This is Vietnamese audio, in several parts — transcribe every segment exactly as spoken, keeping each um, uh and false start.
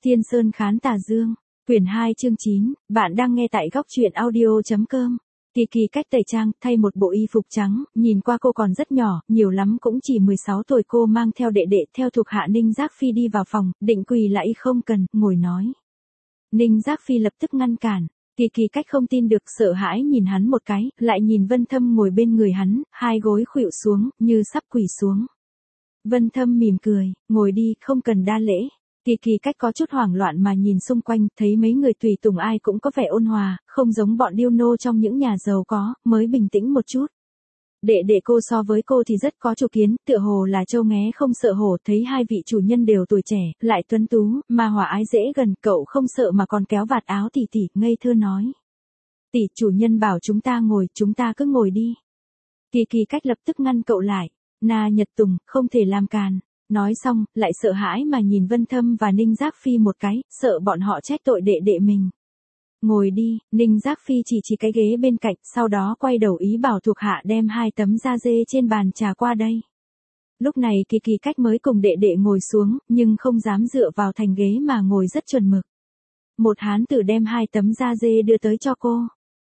Thiên Sơn Khán Tà Dương, quyển hai chương chín, bạn đang nghe tại góc truyện audio.com. Kỳ Kỳ cách tẩy trang, thay một bộ y phục trắng, nhìn qua cô còn rất nhỏ, nhiều lắm cũng chỉ mười sáu tuổi. Cô mang theo đệ đệ theo thuộc hạ Ninh Giác Phi đi vào phòng, định quỳ lại không cần, ngồi nói. Ninh Giác Phi lập tức ngăn cản. Kỳ Kỳ cách không tin được, sợ hãi nhìn hắn một cái, lại nhìn Vân Thâm ngồi bên người hắn, hai gối khuỵu xuống, như sắp quỳ xuống. Vân Thâm mỉm cười, ngồi đi, không cần đa lễ. Kỳ Kỳ cách có chút hoảng loạn mà nhìn xung quanh, thấy mấy người tùy tùng ai cũng có vẻ ôn hòa, không giống bọn điêu nô trong những nhà giàu có, mới bình tĩnh một chút. Đệ đệ cô so với cô thì rất có chủ kiến, tựa hồ là trâu nghé không sợ hổ, thấy hai vị chủ nhân đều tuổi trẻ, lại tuấn tú, mà hòa ái dễ gần, cậu không sợ mà còn kéo vạt áo tỷ tỷ, ngây thơ nói. Tỷ, chủ nhân bảo chúng ta ngồi, chúng ta cứ ngồi đi. Kỳ Kỳ cách lập tức ngăn cậu lại. Na Nhật Tùng, không thể làm càn. Nói xong, lại sợ hãi mà nhìn Vân Thâm và Ninh Giác Phi một cái, sợ bọn họ trách tội đệ đệ mình. Ngồi đi, Ninh Giác Phi chỉ chỉ cái ghế bên cạnh, sau đó quay đầu ý bảo thuộc hạ đem hai tấm da dê trên bàn trà qua đây. Lúc này Kỳ Kỳ cách mới cùng đệ đệ ngồi xuống, nhưng không dám dựa vào thành ghế mà ngồi rất chuẩn mực. Một hán tử đem hai tấm da dê đưa tới cho cô.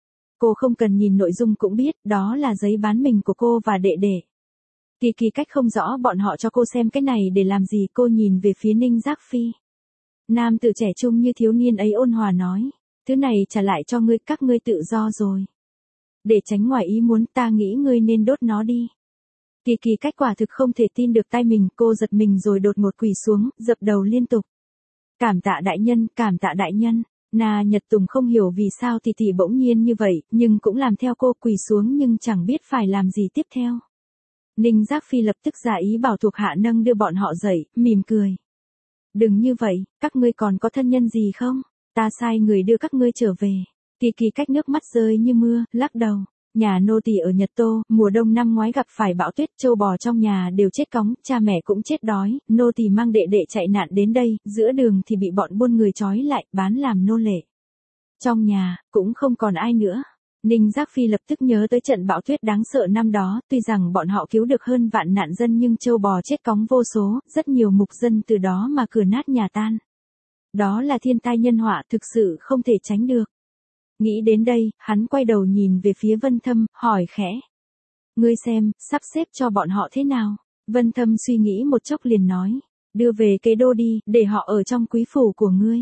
Cô không cần nhìn nội dung cũng biết, đó là giấy bán mình của cô và đệ đệ. Kỳ Kỳ cách không rõ bọn họ cho cô xem cái này để làm gì, cô nhìn về phía Ninh Giác Phi. Nam tử trẻ trung như thiếu niên ấy ôn hòa nói, thứ này trả lại cho ngươi, các ngươi tự do rồi. Để tránh ngoài ý muốn, ta nghĩ ngươi nên đốt nó đi. Kỳ Kỳ cách quả thực không thể tin được tay mình, cô giật mình rồi đột ngột quỳ xuống, dập đầu liên tục. Cảm tạ đại nhân, cảm tạ đại nhân. Na Nhật Tùng không hiểu vì sao tỷ tỷ bỗng nhiên như vậy, nhưng cũng làm theo cô, quỳ xuống nhưng chẳng biết phải làm gì tiếp theo. Ninh Giác Phi lập tức ra ý bảo thuộc hạ nâng đưa bọn họ dậy, mỉm cười. Đừng như vậy, các ngươi còn có thân nhân gì không? Ta sai người đưa các ngươi trở về. Kỳ Kỳ cách nước mắt rơi như mưa, lắc đầu. Nhà nô tỳ ở Nhật Tô, mùa đông năm ngoái gặp phải bão tuyết, trâu bò trong nhà đều chết cóng, cha mẹ cũng chết đói, nô tỳ mang đệ đệ chạy nạn đến đây, giữa đường thì bị bọn buôn người trói lại, bán làm nô lệ. Trong nhà, cũng không còn ai nữa. Ninh Giác Phi lập tức nhớ tới trận bão tuyết đáng sợ năm đó, tuy rằng bọn họ cứu được hơn vạn nạn dân nhưng trâu bò chết cóng vô số, rất nhiều mục dân từ đó mà cửa nát nhà tan. Đó là thiên tai nhân họa, thực sự không thể tránh được. Nghĩ đến đây, hắn quay đầu nhìn về phía Vân Thâm, hỏi khẽ. Ngươi xem, sắp xếp cho bọn họ thế nào? Vân Thâm suy nghĩ một chốc liền nói, đưa về Kế Đô đi, để họ ở trong quý phủ của ngươi.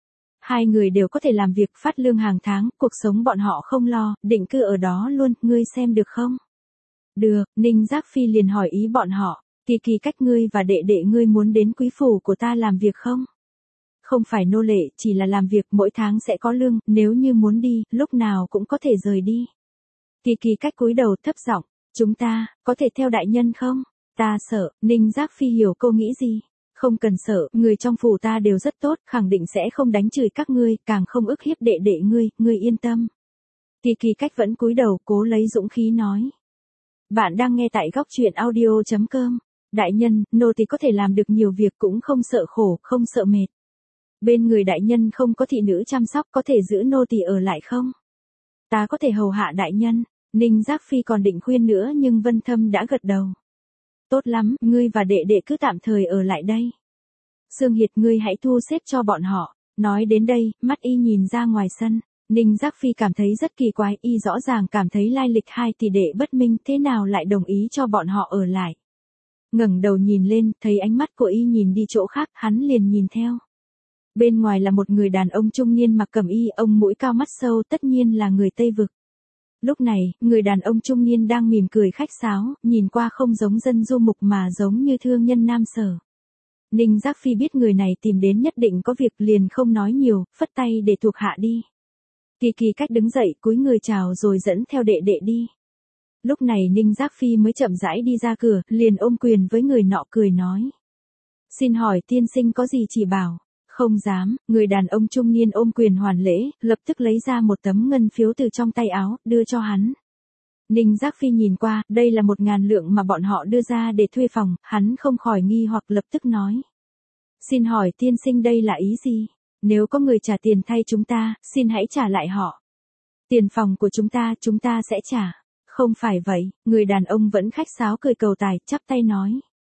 Hai người đều có thể làm việc, phát lương hàng tháng, cuộc sống bọn họ không lo, định cư ở đó luôn, ngươi xem được không? Được, Ninh Giác Phi liền hỏi ý bọn họ, Kỳ Kỳ cách ngươi và đệ đệ ngươi muốn đến quý phủ của ta làm việc không? Không phải nô lệ, chỉ là làm việc, mỗi tháng sẽ có lương, nếu như muốn đi, lúc nào cũng có thể rời đi. Kỳ Kỳ cách cúi đầu thấp giọng, chúng ta, có thể theo đại nhân không? Ta sợ, Ninh Giác Phi hiểu cô nghĩ gì. Không cần sợ, người trong phủ ta đều rất tốt, khẳng định sẽ không đánh chửi các ngươi, càng không ức hiếp đệ đệ ngươi, ngươi yên tâm. Kỳ Kỳ cách vẫn cúi đầu, cố lấy dũng khí nói. Bạn đang nghe tại góc truyện audio.com. Đại nhân, nô tỳ có thể làm được nhiều việc, cũng không sợ khổ, không sợ mệt. Bên người đại nhân không có thị nữ chăm sóc, có thể giữ nô tỳ ở lại không? Ta có thể hầu hạ đại nhân. Ninh Giác Phi còn định khuyên nữa nhưng Vân Thâm đã gật đầu. Tốt lắm, ngươi và đệ đệ cứ tạm thời ở lại đây. Sương Hiệt, ngươi hãy thu xếp cho bọn họ. Nói đến đây, mắt y nhìn ra ngoài sân. Ninh Giác Phi cảm thấy rất kỳ quái, y rõ ràng cảm thấy lai lịch hai tỷ đệ bất minh, thế nào lại đồng ý cho bọn họ ở lại. Ngẩng đầu nhìn lên, thấy ánh mắt của y nhìn đi chỗ khác, hắn liền nhìn theo. Bên ngoài là một người đàn ông trung niên mặc cẩm y, ông mũi cao mắt sâu, tất nhiên là người Tây Vực. Lúc này, người đàn ông trung niên đang mỉm cười khách sáo, nhìn qua không giống dân du mục mà giống như thương nhân Nam Sở. Ninh Giác Phi biết người này tìm đến nhất định có việc, liền không nói nhiều, phất tay để thuộc hạ đi. Kỳ Kỳ cách đứng dậy, cúi người chào rồi dẫn theo đệ đệ đi. Lúc này Ninh Giác Phi mới chậm rãi đi ra cửa, liền ôm quyền với người nọ cười nói. Xin hỏi tiên sinh có gì chỉ bảo? Không dám, người đàn ông trung niên ôm quyền hoàn lễ, lập tức lấy ra một tấm ngân phiếu từ trong tay áo, đưa cho hắn. Ninh Giác Phi nhìn qua, đây là một ngàn lượng mà bọn họ đưa ra để thuê phòng, hắn không khỏi nghi hoặc lập tức nói. Xin hỏi tiên sinh đây là ý gì? Nếu có người trả tiền thay chúng ta, xin hãy trả lại họ. Tiền phòng của chúng ta, chúng ta sẽ trả. Không phải vậy, người đàn ông vẫn khách sáo cười cầu tài, chắp tay nói.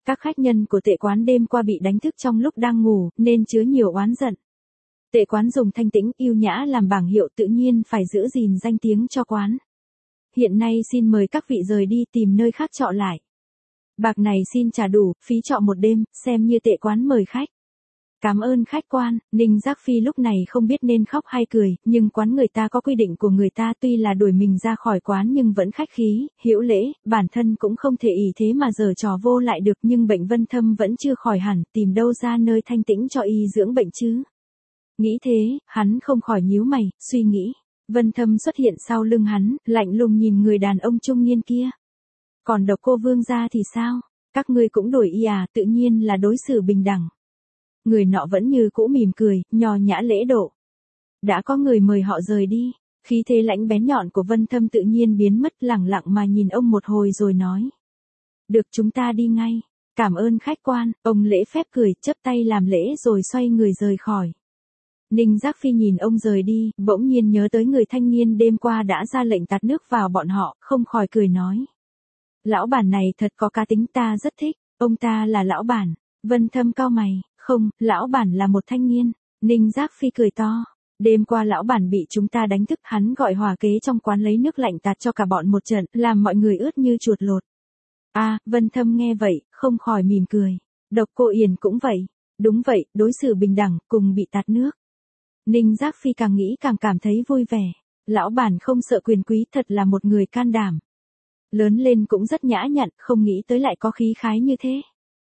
Các khách nhân của tệ quán đêm qua bị đánh thức trong lúc đang ngủ, nên chứa nhiều oán giận. Tệ quán dùng thanh tĩnh, yêu nhã làm bảng hiệu, tự nhiên phải giữ gìn danh tiếng cho quán. Hiện nay xin mời các vị rời đi, tìm nơi khác trọ lại. Bạc này xin trả đủ, phí trọ một đêm, xem như tệ quán mời khách. Cảm ơn khách quan. Ninh Giác Phi lúc này không biết nên khóc hay cười, nhưng quán người ta có quy định của người ta, tuy là đuổi mình ra khỏi quán nhưng vẫn khách khí, hữu lễ, bản thân cũng không thể ỷ thế mà giở trò vô lại được, nhưng bệnh Vân Thâm vẫn chưa khỏi hẳn, tìm đâu ra nơi thanh tĩnh cho y dưỡng bệnh chứ. Nghĩ thế, hắn không khỏi nhíu mày, suy nghĩ. Vân Thâm xuất hiện sau lưng hắn, lạnh lùng nhìn người đàn ông trung niên kia. Còn Độc Cô Vương gia thì sao? Các ngươi cũng đuổi y à? Tự nhiên là đối xử bình đẳng. Người nọ vẫn như cũ mỉm cười, nho nhã lễ độ. Đã có người mời họ rời đi. Khí thế lãnh bén nhọn của Vân Thâm tự nhiên biến mất, lẳng lặng mà nhìn ông một hồi rồi nói. Được, chúng ta đi ngay. Cảm ơn khách quan. Ông lễ phép cười, chắp tay làm lễ rồi xoay người rời khỏi. Ninh Giác Phi nhìn ông rời đi, bỗng nhiên nhớ tới người thanh niên đêm qua đã ra lệnh tạt nước vào bọn họ, không khỏi cười nói. Lão bản này thật có cá tính, ta rất thích. Ông ta là lão bản. Vân Thâm cau mày. Không, lão bản là một thanh niên. Ninh Giác Phi cười to. Đêm qua lão bản bị chúng ta đánh thức, hắn gọi hòa kế trong quán lấy nước lạnh tạt cho cả bọn một trận, làm mọi người ướt như chuột lột. À, Vân Thâm nghe vậy, không khỏi mỉm cười. Độc Cô Yển cũng vậy. Đúng vậy, đối xử bình đẳng, cùng bị tạt nước. Ninh Giác Phi càng nghĩ càng cảm thấy vui vẻ. Lão bản không sợ quyền quý, thật là một người can đảm. Lớn lên cũng rất nhã nhặn, không nghĩ tới lại có khí khái như thế.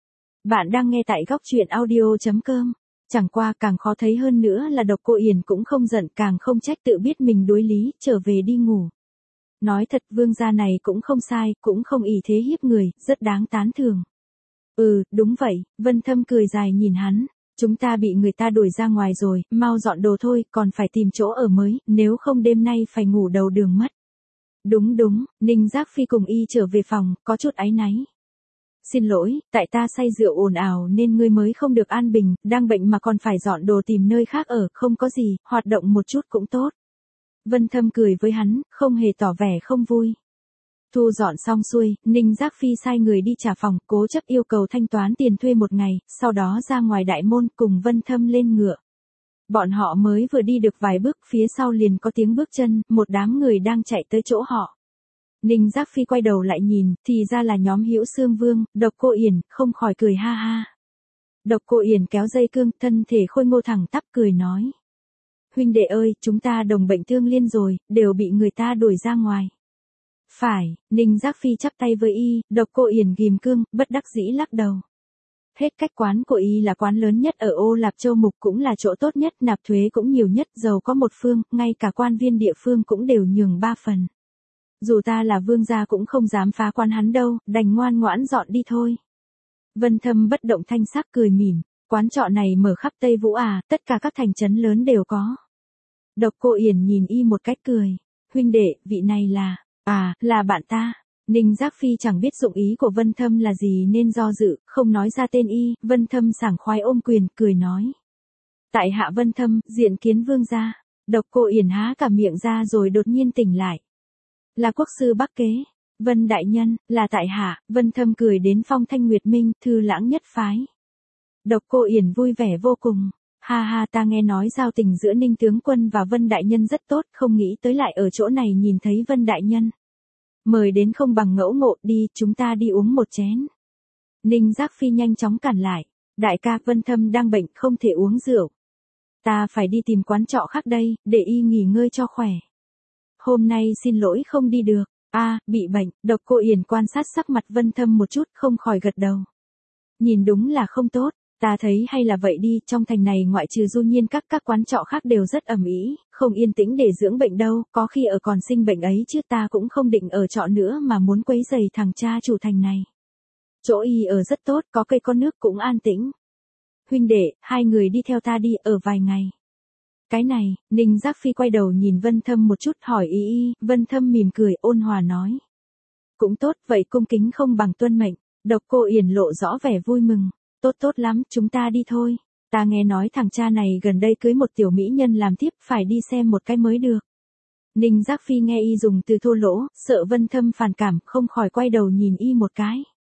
Bạn đang nghe tại góc truyện audio chấm com. Chẳng qua càng khó thấy hơn nữa là Độc Cô Yển cũng không giận, càng không trách, tự biết mình đối lý, trở về đi ngủ. Nói thật, vương gia này cũng không sai, cũng không ỷ thế hiếp người, rất đáng tán thưởng. Ừ, đúng vậy. Vân Thâm cười dài nhìn hắn. Chúng ta bị người ta đuổi ra ngoài rồi, mau dọn đồ thôi, còn phải tìm chỗ ở mới, nếu không đêm nay phải ngủ đầu đường mất. Đúng đúng. Ninh Giác Phi cùng y trở về phòng, có chút áy náy. Xin lỗi, tại ta say rượu ồn ào nên ngươi mới không được an bình, đang bệnh mà còn phải dọn đồ tìm nơi khác ở, không có gì, hoạt động một chút cũng tốt. Vân Thâm cười với hắn, không hề tỏ vẻ không vui. Thu dọn xong xuôi, Ninh Giác Phi sai người đi trả phòng, cố chấp yêu cầu thanh toán tiền thuê một ngày, sau đó ra ngoài đại môn cùng Vân Thâm lên ngựa. Bọn họ mới vừa đi được vài bước, phía sau liền có tiếng bước chân, một đám người đang chạy tới chỗ họ. Ninh Giác Phi quay đầu lại nhìn, thì ra là nhóm Hữu Xương Vương, Độc Cô Yển, không khỏi cười ha ha. Độc Cô Yển kéo dây cương, thân thể khôi ngô thẳng tắp cười nói. Huynh đệ ơi, chúng ta đồng bệnh thương liên rồi, đều bị người ta đuổi ra ngoài. Phải. Ninh Giác Phi chắp tay với y, Độc Cô Yển ghim cương, bất đắc dĩ lắc đầu. Hết cách, quán của y là quán lớn nhất ở Ô Lạp Châu Mục, cũng là chỗ tốt nhất, nạp thuế cũng nhiều nhất, giàu có một phương, ngay cả quan viên địa phương cũng đều nhường ba phần. Dù ta là vương gia cũng không dám phá quán hắn đâu, đành ngoan ngoãn dọn đi thôi. Vân Thâm bất động thanh sắc cười mỉm, quán trọ này mở khắp Tây Vũ à, tất cả các thành trấn lớn đều có. Độc Cô Yển nhìn y một cách cười, huynh đệ, vị này là, à, là bạn ta. Ninh Giác Phi chẳng biết dụng ý của Vân Thâm là gì nên do dự, không nói ra tên y, Vân Thâm sảng khoái ôm quyền, cười nói. Tại hạ Vân Thâm, diện kiến vương gia. Độc Cô Yển há cả miệng ra rồi đột nhiên tỉnh lại. Là quốc sư Bắc Kế. Vân đại nhân, là tại hạ. Vân Thâm cười đến phong thanh nguyệt minh, thư lãng nhất phái. Độc Cô Yển vui vẻ vô cùng. Ha ha, ta nghe nói giao tình giữa Ninh tướng quân và Vân đại nhân rất tốt, không nghĩ tới lại ở chỗ này nhìn thấy Vân đại nhân. Mời đến không bằng ngẫu ngộ, đi, chúng ta đi uống một chén. Ninh Giác Phi nhanh chóng cản lại. Đại ca, Vân Thâm đang bệnh, không thể uống rượu. Ta phải đi tìm quán trọ khác đây, để y nghỉ ngơi cho khỏe. Hôm nay xin lỗi không đi được. A, à, bị bệnh. Độc Cô Yển quan sát sắc mặt Vân Thâm một chút, không khỏi gật đầu. Nhìn đúng là không tốt. Ta thấy hay là vậy đi, trong thành này ngoại trừ Du Nhiên các các quán trọ khác đều rất ầm ĩ, không yên tĩnh để dưỡng bệnh đâu, có khi ở còn sinh bệnh ấy chứ, ta cũng không định ở trọ nữa mà muốn quấy rầy thằng cha chủ thành này. Chỗ y ở rất tốt, có cây có nước cũng an tĩnh. Huynh đệ, hai người đi theo ta đi, ở vài ngày. Cái này, Ninh Giác Phi quay đầu nhìn Vân Thâm một chút, hỏi y y, Vân Thâm mỉm cười ôn hòa nói. Cũng tốt, vậy cung kính không bằng tuân mệnh. Độc Cô Yển lộ rõ vẻ vui mừng. Tốt tốt lắm, chúng ta đi thôi. Ta nghe nói thằng cha này gần đây cưới một tiểu mỹ nhân làm tiếp, phải đi xem một cái mới được. Ninh Giác Phi nghe y dùng từ thô lỗ, sợ Vân Thâm phản cảm, không khỏi quay đầu nhìn y một cái.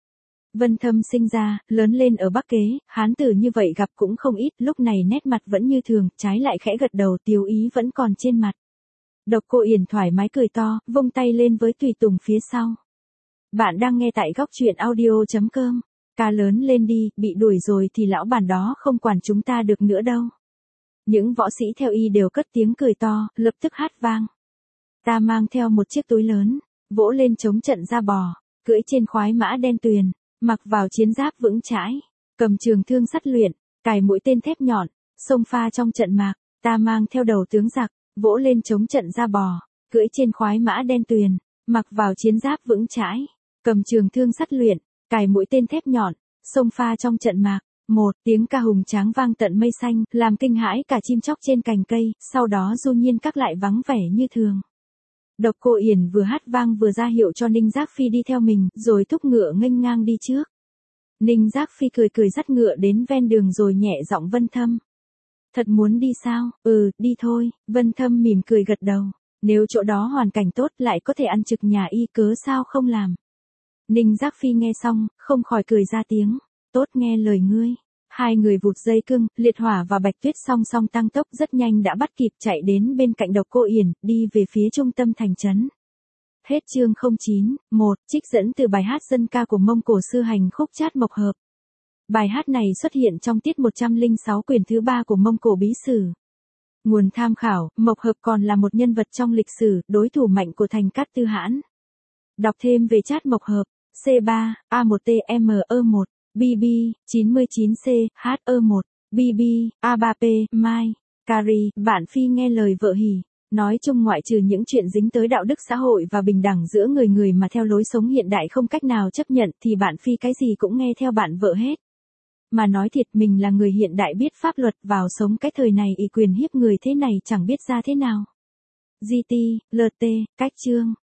Vân Thâm sinh ra, lớn lên ở Bắc Kế, hán tử như vậy gặp cũng không ít, lúc này nét mặt vẫn như thường, trái lại khẽ gật đầu, tiêu ý vẫn còn trên mặt. Độc Cô Yển thoải mái cười to, vung tay lên với tùy tùng phía sau. Bạn đang nghe tại góc truyện audio.com. Ca lớn lên đi, bị đuổi rồi thì lão bản đó không quản chúng ta được nữa đâu. Những võ sĩ theo y đều cất tiếng cười to, lập tức hát vang. Ta mang theo một chiếc túi lớn, vỗ lên chống trận ra bò, cưỡi trên khoái mã đen tuyền, mặc vào chiến giáp vững chãi, cầm trường thương sắt luyện, cài mũi tên thép nhọn, xông pha trong trận mạc. Ta mang theo đầu tướng giặc, vỗ lên chống trận ra bò, cưỡi trên khoái mã đen tuyền, mặc vào chiến giáp vững chãi, cầm trường thương sắt luyện, cài mũi tên thép nhọn, xông pha trong trận mạc. Một tiếng ca hùng tráng vang tận mây xanh, làm kinh hãi cả chim chóc trên cành cây, sau đó du nhiên các lại vắng vẻ như thường. Độc Cô Yển vừa hát vang vừa ra hiệu cho Ninh Giác Phi đi theo mình, rồi thúc ngựa nghênh ngang đi trước. Ninh Giác Phi cười cười dắt ngựa đến ven đường rồi nhẹ giọng Vân Thâm. Thật muốn đi sao? Ừ, đi thôi. Vân Thâm mỉm cười gật đầu. Nếu chỗ đó hoàn cảnh tốt lại có thể ăn trực nhà y, cớ sao không làm? Ninh Giác Phi nghe xong, không khỏi cười ra tiếng. Tốt, nghe lời ngươi. Hai người vụt dây cưng, Liệt Hỏa và Bạch Tuyết song song tăng tốc, rất nhanh đã bắt kịp, chạy đến bên cạnh Độc Cô Yển, đi về phía trung tâm thành trấn. Hết chương không chín, một, trích dẫn từ bài hát dân ca của Mông Cổ sư hành khúc Chát Mộc Hợp. Bài hát này xuất hiện trong tiết một trăm lẻ sáu quyển thứ ba của Mông Cổ Bí Sử. Nguồn tham khảo, Mộc Hợp còn là một nhân vật trong lịch sử, đối thủ mạnh của Thành Cát Tư Hãn. Đọc thêm về Chát Mộc Hợp, C ba, A một T M E một. B B, chín mươi chín C, H E một, B B, A ba P, Mai, Cari, bạn Phi nghe lời vợ hỉ. Nói chung ngoại trừ những chuyện dính tới đạo đức xã hội và bình đẳng giữa người người mà theo lối sống hiện đại không cách nào chấp nhận thì bạn Phi cái gì cũng nghe theo bạn vợ hết. Mà nói thiệt, mình là người hiện đại biết pháp luật, vào sống cái thời này ỷ quyền hiếp người thế này chẳng biết ra thế nào. giê tê, lờ tê, cách chương.